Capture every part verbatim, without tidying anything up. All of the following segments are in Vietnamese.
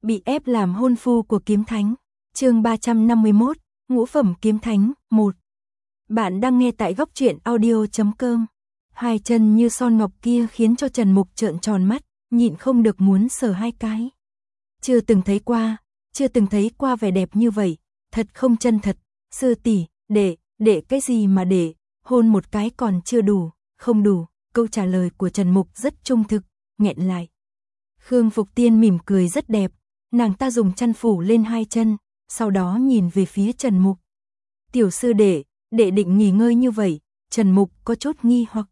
Bị ép làm hôn phu của kiếm thánh. Chương ba trăm năm mươi mốt, ngũ phẩm kiếm thánh, một. Bạn đang nghe tại góc truyện audio chấm com. Hai chân như son ngọc kia khiến cho Trần Mục trợn tròn mắt, nhịn không được muốn sờ hai cái. Chưa từng thấy qua, chưa từng thấy qua vẻ đẹp như vậy, thật không chân thật. Sư tỷ, để, để cái gì mà để, hôn một cái còn chưa đủ, không đủ. Câu trả lời của Trần Mục rất trung thực, nghẹn lại. Khương Phục Tiên mỉm cười rất đẹp, nàng ta dùng chăn phủ lên hai chân, sau đó nhìn về phía Trần Mục. Tiểu sư đệ, đệ định nghỉ ngơi như vậy. Trần Mục có chút nghi hoặc.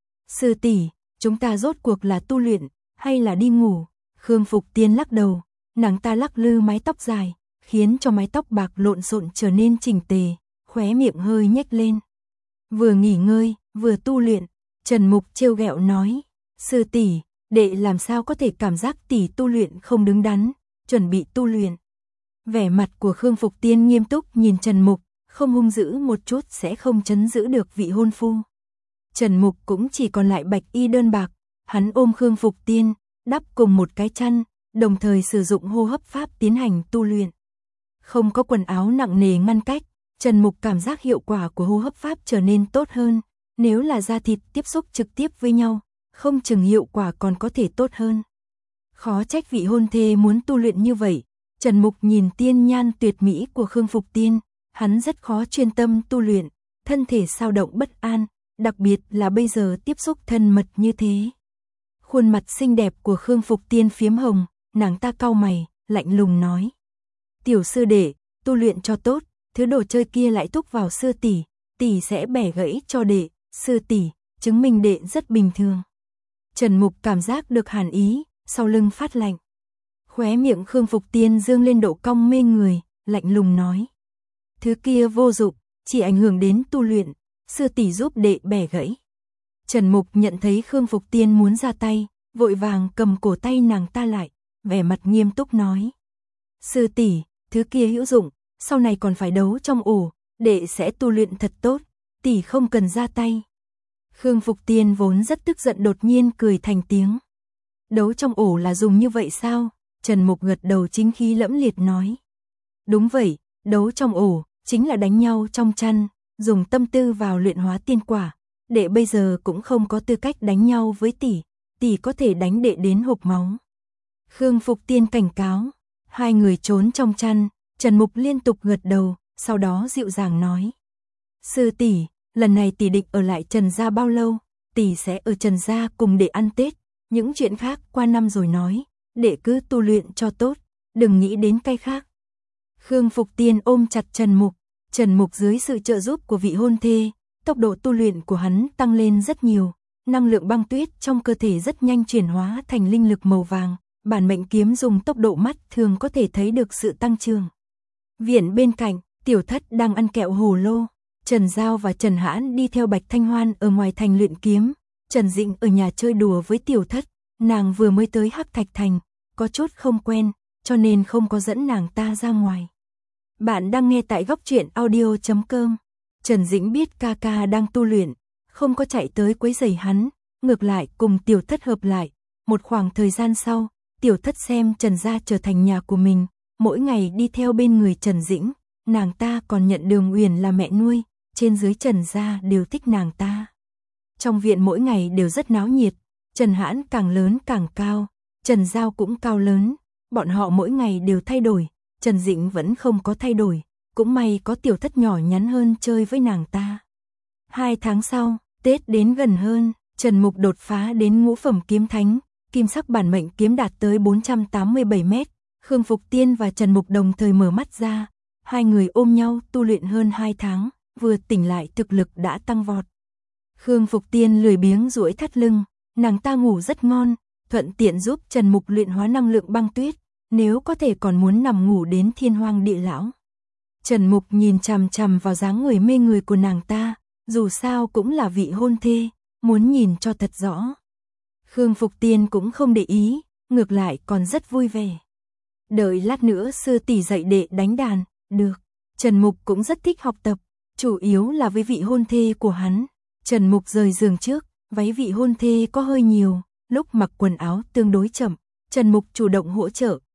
Sư tỷ, chúng ta rốt cuộc là tu luyện, hay là đi ngủ? Khương Phục Tiên lắc đầu, nàng ta lắc lư mái tóc dài, khiến cho mái tóc bạc lộn xộn trở nên chỉnh tề, khóe miệng hơi nhếch lên. Vừa nghỉ ngơi, vừa tu luyện. Trần Mục trêu ghẹo nói, sư tỷ, đệ làm sao có thể cảm giác tỷ tu luyện không đứng đắn, chuẩn bị tu luyện. Vẻ mặt của Khương Phục Tiên nghiêm túc nhìn Trần Mục, không hung dữ một chút sẽ không trấn giữ được vị hôn phu. Trần Mục cũng chỉ còn lại bạch y đơn bạc, hắn ôm Khương Phục Tiên, đắp cùng một cái chăn, đồng thời sử dụng hô hấp pháp tiến hành tu luyện. Không có quần áo nặng nề ngăn cách, Trần Mục cảm giác hiệu quả của hô hấp pháp trở nên tốt hơn. Nếu là da thịt tiếp xúc trực tiếp với nhau, không chừng hiệu quả còn có thể tốt hơn. Khó trách vị hôn thê muốn tu luyện như vậy. Trần Mục nhìn tiên nhan tuyệt mỹ của Khương Phục Tiên, hắn rất khó chuyên tâm tu luyện, thân thể sao động bất an, đặc biệt là bây giờ tiếp xúc thân mật như thế. Khuôn mặt xinh đẹp của Khương Phục Tiên phiếm hồng, nàng ta cau mày, lạnh lùng nói. Tiểu sư đệ, tu luyện cho tốt, thứ đồ chơi kia lại thúc vào sư tỷ, tỷ sẽ bẻ gãy cho đệ. Sư tỷ, chứng minh đệ rất bình thường. Trần Mục cảm giác được hàn ý, sau lưng phát lạnh. Khóe miệng Khương Phục Tiên dương lên độ cong mê người, lạnh lùng nói. Thứ kia vô dụng, chỉ ảnh hưởng đến tu luyện, sư tỷ giúp đệ bẻ gãy. Trần Mục nhận thấy Khương Phục Tiên muốn ra tay, vội vàng cầm cổ tay nàng ta lại, vẻ mặt nghiêm túc nói. Sư tỷ, thứ kia hữu dụng, sau này còn phải đấu trong ổ, đệ sẽ tu luyện thật tốt. Tỷ không cần ra tay. Khương Phục Tiên vốn rất tức giận đột nhiên cười thành tiếng. Đấu trong ổ là dùng như vậy sao? Trần Mục gật đầu chính khí lẫm liệt nói. Đúng vậy, đấu trong ổ, chính là đánh nhau trong chăn, dùng tâm tư vào luyện hóa tiên quả. Đệ bây giờ cũng không có tư cách đánh nhau với tỷ, tỷ có thể đánh đệ đến hộc máu. Khương Phục Tiên cảnh cáo, hai người trốn trong chăn, Trần Mục liên tục gật đầu, sau đó dịu dàng nói. Sư tỷ, lần này tỷ định ở lại Trần gia bao lâu? Tỷ sẽ ở Trần gia cùng để ăn Tết, những chuyện khác qua năm rồi nói, đệ cứ tu luyện cho tốt, đừng nghĩ đến cái khác. Khương Phục Tiên ôm chặt Trần Mục, Trần Mục dưới sự trợ giúp của vị hôn thê, tốc độ tu luyện của hắn tăng lên rất nhiều, năng lượng băng tuyết trong cơ thể rất nhanh chuyển hóa thành linh lực màu vàng, bản mệnh kiếm dùng tốc độ mắt thường có thể thấy được sự tăng trưởng. Viện bên cạnh, Tiểu Thất đang ăn kẹo hồ lô. Trần Giao và Trần Hãn đi theo Bạch Thanh Hoan ở ngoài thành luyện kiếm, Trần Dĩnh ở nhà chơi đùa với Tiểu Thất, nàng vừa mới tới Hắc Thạch Thành, có chút không quen, cho nên không có dẫn nàng ta ra ngoài. Bạn đang nghe tại góc truyện audio chấm com. Trần Dĩnh biết ca ca đang tu luyện, không có chạy tới quấy rầy hắn, ngược lại cùng Tiểu Thất hợp lại. Một khoảng thời gian sau, Tiểu Thất xem Trần gia trở thành nhà của mình, mỗi ngày đi theo bên người Trần Dĩnh, nàng ta còn nhận Đường Uyển là mẹ nuôi. Trên dưới Trần gia đều thích nàng ta. Trong viện mỗi ngày đều rất náo nhiệt, Trần Hãn càng lớn càng cao, Trần Giao cũng cao lớn, bọn họ mỗi ngày đều thay đổi, Trần Dĩnh vẫn không có thay đổi, cũng may có Tiểu Thất nhỏ nhắn hơn chơi với nàng ta. Hai tháng sau, Tết đến gần hơn, Trần Mục đột phá đến ngũ phẩm kiếm thánh, kim sắc bản mệnh kiếm đạt tới bốn trăm tám mươi bảy mét, Khương Phục Tiên và Trần Mục đồng thời mở mắt ra, hai người ôm nhau tu luyện hơn hai tháng. Vừa tỉnh lại thực lực đã tăng vọt. Khương Phục Tiên lười biếng duỗi thắt lưng, nàng ta ngủ rất ngon, thuận tiện giúp Trần Mục luyện hóa năng lượng băng tuyết, nếu có thể còn muốn nằm ngủ đến thiên hoang địa lão. Trần Mục nhìn chằm chằm vào dáng người mê người của nàng ta, dù sao cũng là vị hôn thê, muốn nhìn cho thật rõ. Khương Phục Tiên cũng không để ý, ngược lại còn rất vui vẻ. Đợi lát nữa sư tỷ dạy đệ đánh đàn, được. Trần Mục cũng rất thích học tập. Chủ yếu là với vị hôn thê của hắn. Trần Mục rời giường trước, váy vị hôn thê có hơi nhiều, lúc mặc quần áo tương đối chậm, Trần Mục chủ động hỗ trợ,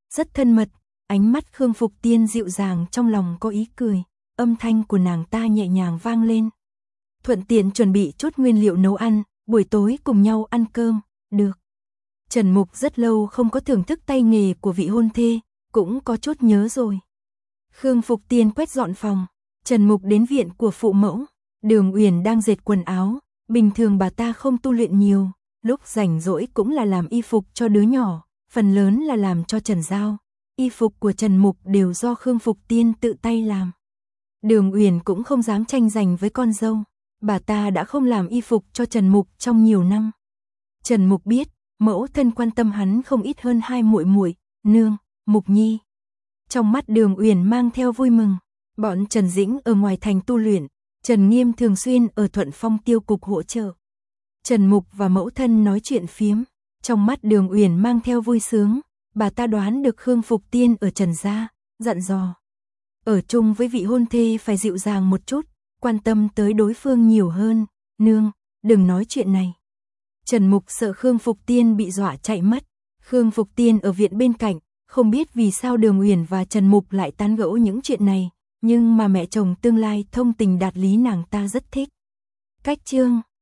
rất thân mật, ánh mắt Khương Phục Tiên dịu dàng, trong lòng có ý cười, âm thanh của nàng ta nhẹ nhàng vang lên. Thuận tiện chuẩn bị chút nguyên liệu nấu ăn, buổi tối cùng nhau ăn cơm, được. Trần Mục rất lâu không có thưởng thức tay nghề của vị hôn thê, cũng có chút nhớ rồi. Khương Phục Tiên quét dọn phòng, Trần Mục đến viện của phụ mẫu, Đường Uyển đang dệt quần áo, bình thường bà ta không tu luyện nhiều, lúc rảnh rỗi cũng là làm y phục cho đứa nhỏ, phần lớn là làm cho Trần Giao. Y phục của Trần Mục đều do Khương Phục Tiên tự tay làm. Đường Uyển cũng không dám tranh giành với con dâu, bà ta đã không làm y phục cho Trần Mục trong nhiều năm. Trần Mục biết, mẫu thân quan tâm hắn không ít hơn hai muội muội, nương, Mục Nhi. Trong mắt Đường Uyển mang theo vui mừng, bọn Trần Dĩnh ở ngoài thành tu luyện, Trần Nghiêm thường xuyên ở Thuận Phong tiêu cục hỗ trợ. Trần Mục và mẫu thân nói chuyện phiếm, trong mắt Đường Uyển mang theo vui sướng, bà ta đoán được Khương Phục Tiên ở Trần gia, dặn dò. Ở chung với vị hôn thê phải dịu dàng một chút, quan tâm tới đối phương nhiều hơn, nương, đừng nói chuyện này. Trần Mục sợ Khương Phục Tiên bị dọa chạy mất, Khương Phục Tiên ở viện bên cạnh, không biết vì sao Đường Uyển và Trần Mục lại tán gẫu những chuyện này, nhưng mà mẹ chồng tương lai thông tình đạt lý nàng ta rất thích. Cách chương